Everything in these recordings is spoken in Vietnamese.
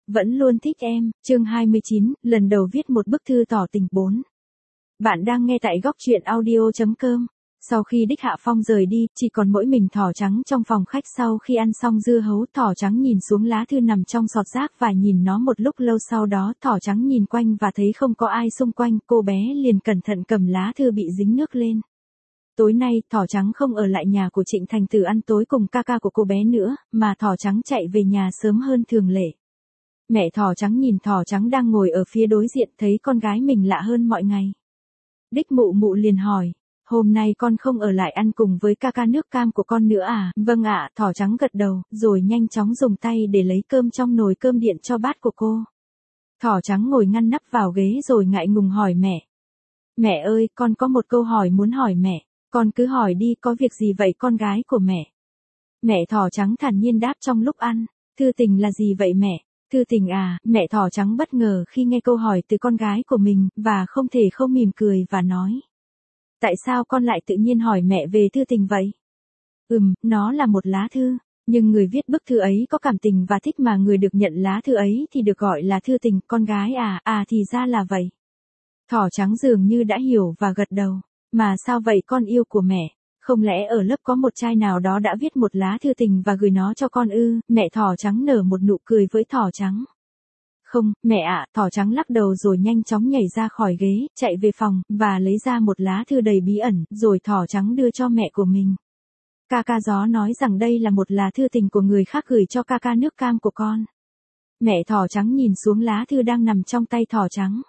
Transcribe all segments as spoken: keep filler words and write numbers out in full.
Vẫn luôn thích em, chương hai mươi chín, lần đầu viết một bức thư tỏ tình bốn. Bạn đang nghe tại góc truyện audio.com. Sau khi Đích Hạ Phong rời đi, chỉ còn mỗi mình Thỏ Trắng trong phòng khách. Sau khi ăn xong dưa hấu, Thỏ Trắng nhìn xuống lá thư nằm trong sọt rác và nhìn nó một lúc lâu. Sau đó Thỏ Trắng nhìn quanh và thấy không có ai xung quanh, cô bé liền cẩn thận cầm lá thư bị dính nước lên. Tối nay, Thỏ Trắng không ở lại nhà của Trịnh Thành Tử ăn tối cùng ca ca của cô bé nữa, mà Thỏ Trắng chạy về nhà sớm hơn thường lệ. Mẹ Thỏ Trắng nhìn Thỏ Trắng đang ngồi ở phía đối diện, thấy con gái mình lạ hơn mọi ngày. Đích Mụ Mụ liền hỏi, hôm nay con không ở lại ăn cùng với ca ca nước cam của con nữa à? Vâng ạ, Thỏ Trắng gật đầu, rồi nhanh chóng dùng tay để lấy cơm trong nồi cơm điện cho bát của cô. Thỏ Trắng ngồi ngăn nắp vào ghế rồi ngại ngùng hỏi mẹ. Mẹ ơi, con có một câu hỏi muốn hỏi mẹ. Con cứ hỏi đi, có việc gì vậy con gái của mẹ? Mẹ Thỏ Trắng thản nhiên đáp trong lúc ăn. Thư tình là gì vậy mẹ? Thư tình à? Mẹ Thỏ Trắng bất ngờ khi nghe câu hỏi từ con gái của mình, và không thể không mỉm cười và nói. Tại sao con lại tự nhiên hỏi mẹ về thư tình vậy? Ừm, nó là một lá thư, nhưng người viết bức thư ấy có cảm tình và thích mà người được nhận lá thư ấy thì được gọi là thư tình. Con gái à? À thì ra là vậy. Thỏ Trắng dường như đã hiểu và gật đầu. Mà sao vậy con yêu của mẹ? Không lẽ ở lớp có một trai nào đó đã viết một lá thư tình và gửi nó cho con ư? Mẹ Thỏ Trắng nở một nụ cười với Thỏ Trắng. Không, mẹ ạ, Thỏ Trắng lắc đầu rồi nhanh chóng nhảy ra khỏi ghế, chạy về phòng, và lấy ra một lá thư đầy bí ẩn, rồi Thỏ Trắng đưa cho mẹ của mình. Ca ca Gió nói rằng đây là một lá thư tình của người khác gửi cho ca ca nước cam của con. Mẹ Thỏ Trắng nhìn xuống lá thư đang nằm trong tay Thỏ Trắng.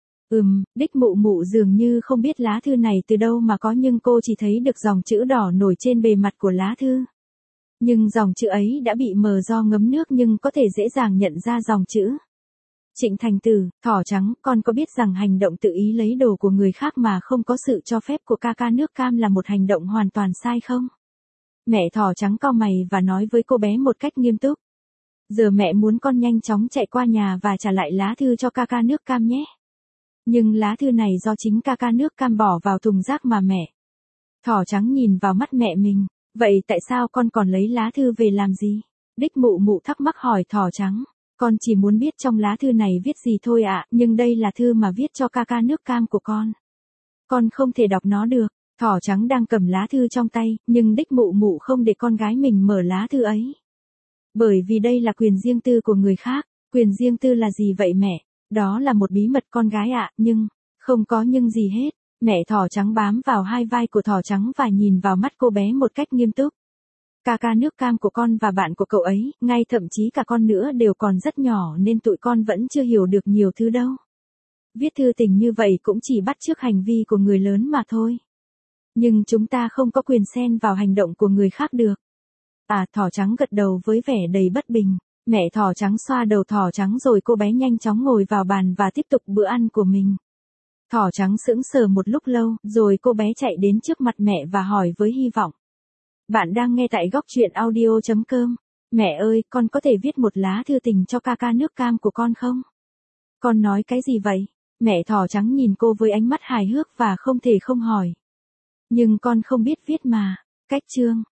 Ừm, Đích Mụ Mụ dường như không biết lá thư này từ đâu mà có, nhưng cô chỉ thấy được dòng chữ đỏ nổi trên bề mặt của lá thư. Nhưng dòng chữ ấy đã bị mờ do ngấm nước, nhưng có thể dễ dàng nhận ra dòng chữ. Trịnh Thành Tử, Thỏ Trắng, con có biết rằng hành động tự ý lấy đồ của người khác mà không có sự cho phép của ca ca nước cam là một hành động hoàn toàn sai không? Mẹ Thỏ Trắng cau mày và nói với cô bé một cách nghiêm túc. Giờ mẹ muốn con nhanh chóng chạy qua nhà và trả lại lá thư cho ca ca nước cam nhé. Nhưng lá thư này do chính ca ca nước cam bỏ vào thùng rác mà mẹ. Thỏ Trắng nhìn vào mắt mẹ mình. Vậy tại sao con còn lấy lá thư về làm gì? Đích Mụ Mụ thắc mắc hỏi Thỏ Trắng. Con chỉ muốn biết trong lá thư này viết gì thôi ạ, nhưng đây là thư mà viết cho ca ca nước cam của con. Con không thể đọc nó được. Thỏ Trắng đang cầm lá thư trong tay, nhưng Đích Mụ Mụ không để con gái mình mở lá thư ấy. Bởi vì đây là quyền riêng tư của người khác. Quyền riêng tư là gì vậy mẹ? Đó là một bí mật con gái ạ, nhưng, không có nhưng gì hết. Mẹ Thỏ Trắng bám vào hai vai của Thỏ Trắng và nhìn vào mắt cô bé một cách nghiêm túc. Ca ca nước cam của con và bạn của cậu ấy, ngay thậm chí cả con nữa đều còn rất nhỏ nên tụi con vẫn chưa hiểu được nhiều thứ đâu. Viết thư tình như vậy cũng chỉ bắt chước hành vi của người lớn mà thôi. Nhưng chúng ta không có quyền xen vào hành động của người khác được. À, Thỏ Trắng gật đầu với vẻ đầy bất bình. Mẹ Thỏ Trắng xoa đầu Thỏ Trắng rồi cô bé nhanh chóng ngồi vào bàn và tiếp tục bữa ăn của mình. Thỏ Trắng sững sờ một lúc lâu, rồi cô bé chạy đến trước mặt mẹ và hỏi với hy vọng. Bạn đang nghe tại góc truyện audio.com. Mẹ ơi, con có thể viết một lá thư tình cho ca ca nước cam của con không? Con nói cái gì vậy? Mẹ Thỏ Trắng nhìn cô với ánh mắt hài hước và không thể không hỏi. Nhưng con không biết viết mà. Cách chương.